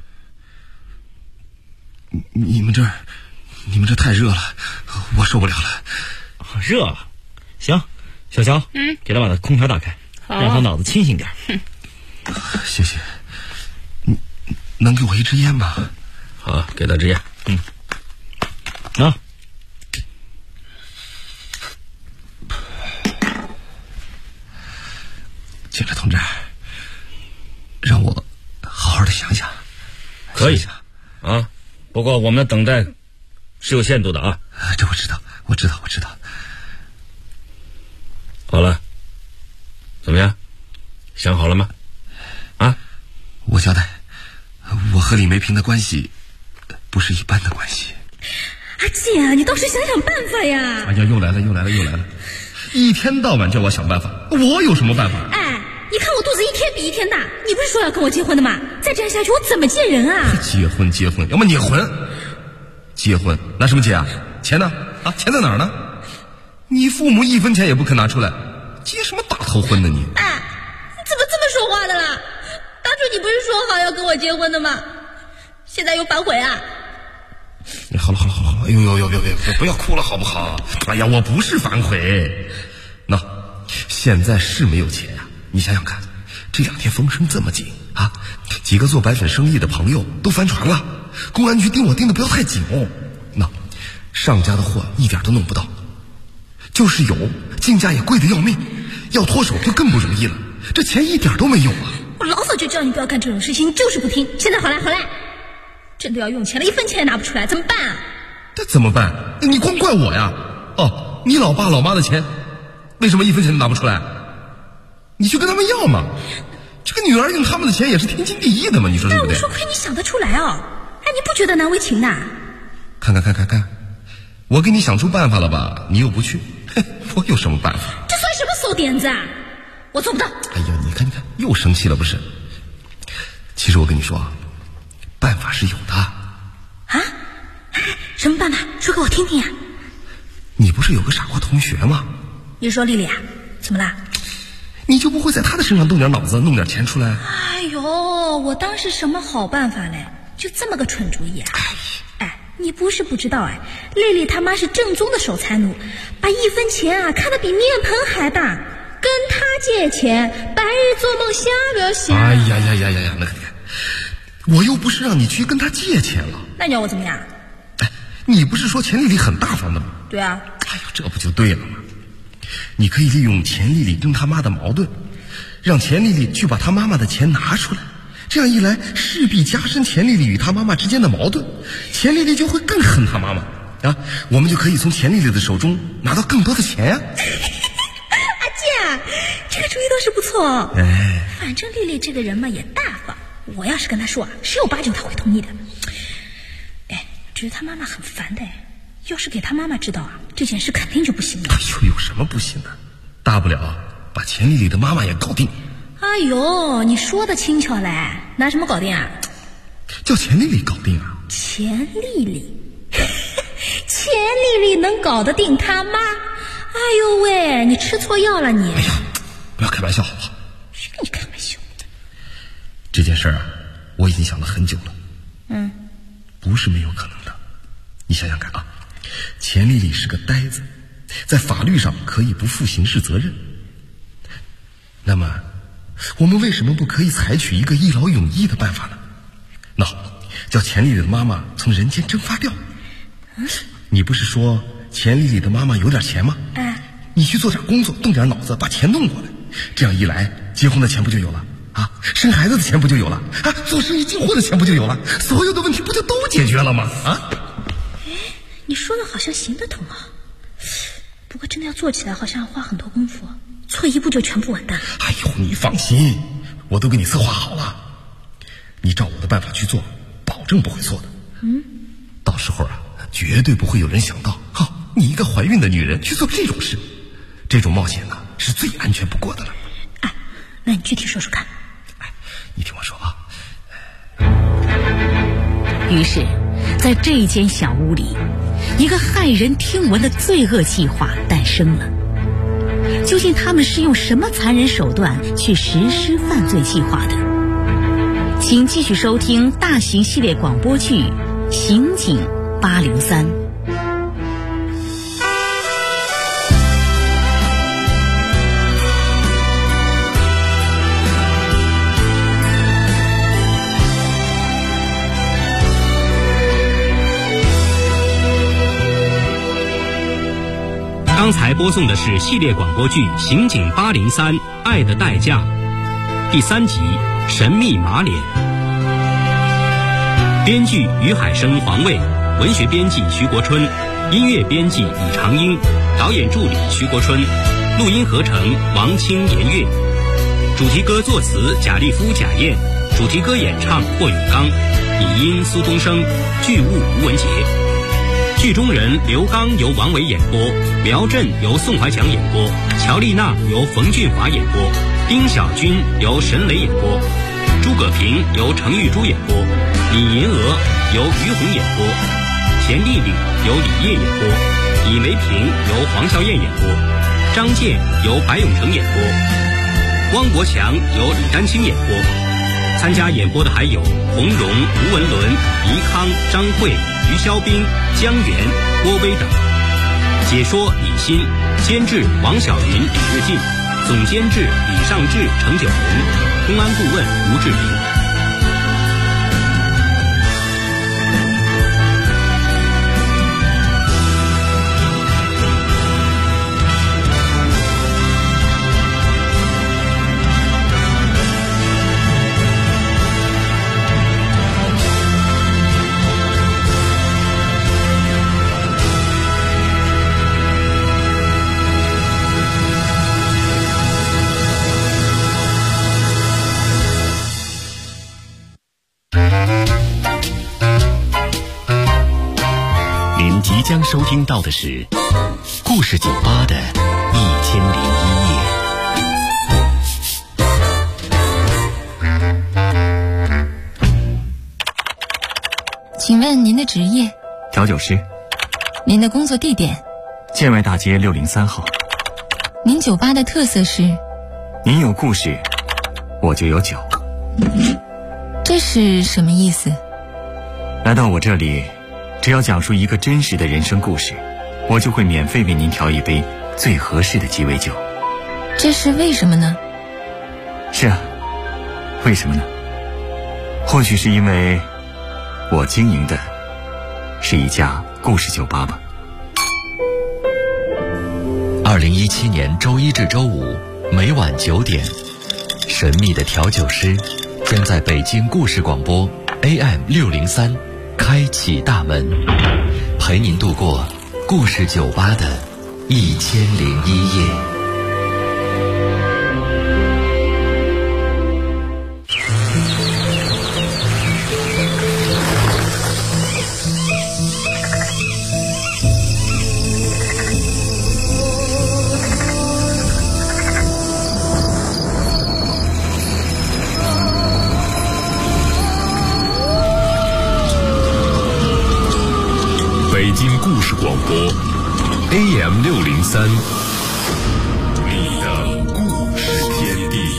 你们这太热了，我受不了了。 热啊！行，小乔，给他把空调打开，让他脑子清醒点。 谢谢。你能给我一支烟吗？ 好，给他支烟。 啊。 警察同志，让我好好的想想。 可以啊，不过我们的等待是有限度的啊。 这我知道。 好了，怎么样？想好了吗？啊？ 我交代，我和李梅萍的关系不是一般的关系。 阿健，你倒是想想办法呀！ 哎呀，又来了！一天到晚叫我想办法，我有什么办法？ 你看我肚子一天比一天大，你不是说要跟我结婚的吗？再这样下去我怎么见人啊？ 结婚，要么你混。结婚拿什么结啊？钱呢？钱在哪儿呢？你父母1分钱也不肯拿出来，结什么大头婚呢你？ 你怎么这么说话的啦？当初你不是说好要跟我结婚的吗？现在又反悔啊？ 好了，哎呦，不要哭了好不好？哎呀，我不是反悔。现在是没有钱呀，你想想看，这2天风声这么紧啊， 几个做白粉生意的朋友都翻船了，公安局盯我盯得不要太紧哦。那上家的货一点都弄不到，就是有进价也贵得要命，要脱手就更不容易了，这钱一点都没有啊。 我老早就叫你不要干这种事情，你就是不听。现在好了，真的要用钱了，1分钱也拿不出来，怎么办啊？ 这怎么办？你光怪我呀？哦，你老爸老妈的钱为什么1分钱都拿不出来？你去跟他们要嘛，这个女儿用他们的钱也是天经地义的嘛，你说对不对？ 但我说亏你想得出来哦，哎，你不觉得难为情的？ 看，我给你想出办法了吧？你又不去，我有什么办法？ 这算什么馊点子啊？我做不到。 哎呀，你看，又生气了不是？其实我跟你说，办法是有的。 啊？什么办法？说给我听听呀。 你不是有个傻瓜同学吗？ 你说丽丽啊？怎么啦？ 你就不会在他的身上动点脑子，弄点钱出来？ 哎呦，我当时什么好办法嘞？就这么个蠢主意啊！哎，你不是不知道哎，丽丽他妈是正宗的守财奴，把1分钱啊看得比面盆还大，跟他借钱，白日做梦瞎了想。 哎呀，那个，我又不是让你去跟他借钱了。 那你要我怎么样？ 哎，你不是说钱丽丽很大方的吗？ 对啊。 哎呦，这不就对了吗？你可以利用钱丽丽跟他妈的矛盾，让钱丽丽去把他妈妈的钱拿出来，这样一来势必加深钱丽丽与他妈妈之间的矛盾，钱丽丽就会更恨他妈妈啊，我们就可以从钱丽丽的手中拿到更多的钱啊。 阿健，这个主意倒是不错。 哎， 反正丽丽这个人嘛也大方，我要是跟她说啊，10有8九她会同意的。哎，只是她妈妈很烦的，要是给她妈妈知道啊，这件事肯定就不行了。 哎呦，有什么不行的？大不了把钱丽丽的妈妈也搞定。 哎呦，你说的轻巧嘞，拿什么搞定啊？ 叫钱丽丽搞定啊。 钱丽丽钱丽丽能搞得定他妈？哎呦喂，你吃错药了你！ 哎呀，不要开玩笑好不好？ 谁跟你开玩笑？ 这件事啊，我已经想了很久了。不是没有可能的。你想想看啊，钱丽丽是个呆子，在法律上可以不负刑事责任。那么我们为什么不可以采取一个一劳永逸的办法呢？那叫钱丽丽的妈妈从人间蒸发掉。你不是说钱丽丽的妈妈有点钱吗？你去做点工作，动点脑子，把钱弄过来，这样一来，结婚的钱不就有了啊？生孩子的钱不就有了啊？做生意进货的钱不就有了？所有的问题不就都解决了吗？啊？ 你说的好像行得通啊，不过真的要做起来好像要花很多功夫，错一步就全部完蛋。 哎呦，你放心，我都给你策划好了，你照我的办法去做，保证不会错的。到时候啊，绝对不会有人想到，你一个怀孕的女人去做这种事，这种冒险呢是最安全不过的了。 那你具体说说看。 你听我说啊。 于是在这间小屋里，一个骇人听闻的罪恶计划诞生了。究竟他们是用什么残忍手段去实施犯罪计划的？请继续收听大型系列广播剧《刑警803》。 刚才播送的是系列广播剧《刑警803爱的代价》第3集《神秘马脸》，编剧于海生、黄卫，文学编辑徐国春，音乐编辑李长英，导演助理徐国春，录音合成王清、严月，主题歌作词贾立夫、贾燕，主题歌演唱霍永刚，拟音苏东升，剧务吴文杰。剧中人刘刚由王伟演播，苗振由宋怀强演播，乔丽娜由冯俊华演播，丁小军由沈磊演播，诸葛平由程玉珠演播，李银娥由于红演播，钱丽丽由李烨演播，李梅平由黄笑燕演播，张健由白永成演播，汪国强由李丹青演播。参加演播的还有洪荣、吴文伦、倪康、张慧、于肖斌、江源、郭威等。解说李欣，监制王晓云、李日进，总监制李尚志、程九红，公安顾问吴志明。 将收听到的是故事酒吧的1001夜。 请问您的职业？ 调酒师。 您的工作地点？ 建外大街603号。 您酒吧的特色是？ 您有故事，我就有酒。 这是什么意思？ 来到我这里，只要讲述一个真实的人生故事，我就会免费为您调一杯最合适的鸡尾酒。 这是为什么呢？ 是啊，为什么呢？或许是因为我经营的是一家故事酒吧吧。 2017年周一至周五每晚9点，神秘的调酒师将在北京故事广播 AM603开启大门，陪您度过故事酒吧的1001夜。北京故事广播 AM603，你的故事天地。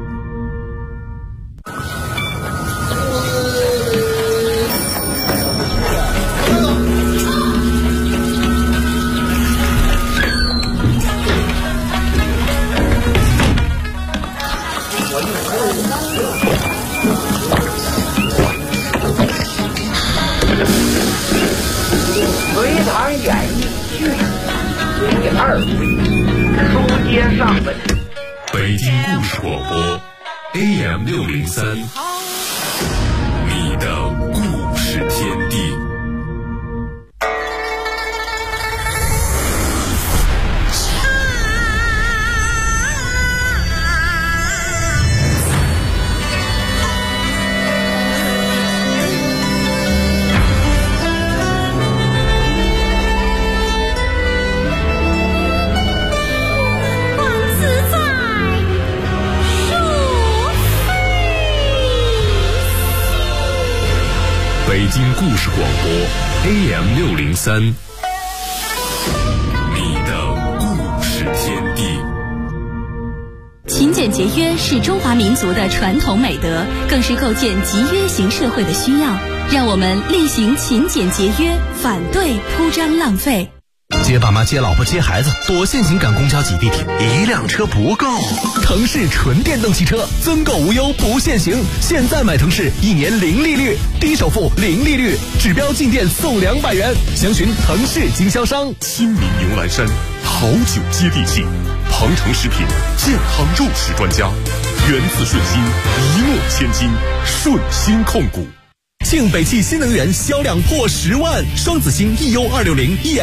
隋唐演义续第2回，书接上文。 北京故事广播 AM603，你的故事天地。北京故事广播 AM603，你的故事天地。 勤俭节约是中华民族的传统美德，更是构建集约型社会的需要。让我们厉行勤俭节约，反对铺张浪费。 接爸妈、接老婆、接孩子，多限行赶公交挤地铁，一辆车不够。腾势纯电动汽车，增购无忧不限行。现在买腾势，1年0利率，低首付0利率，指标进店送200元。详询腾势经销商。 亲民牛栏山，好酒接地气。庞城食品健康肉食专家，源自顺心，一诺千金，顺心控股。 庆北汽新能源销量破10万，双子星 EU260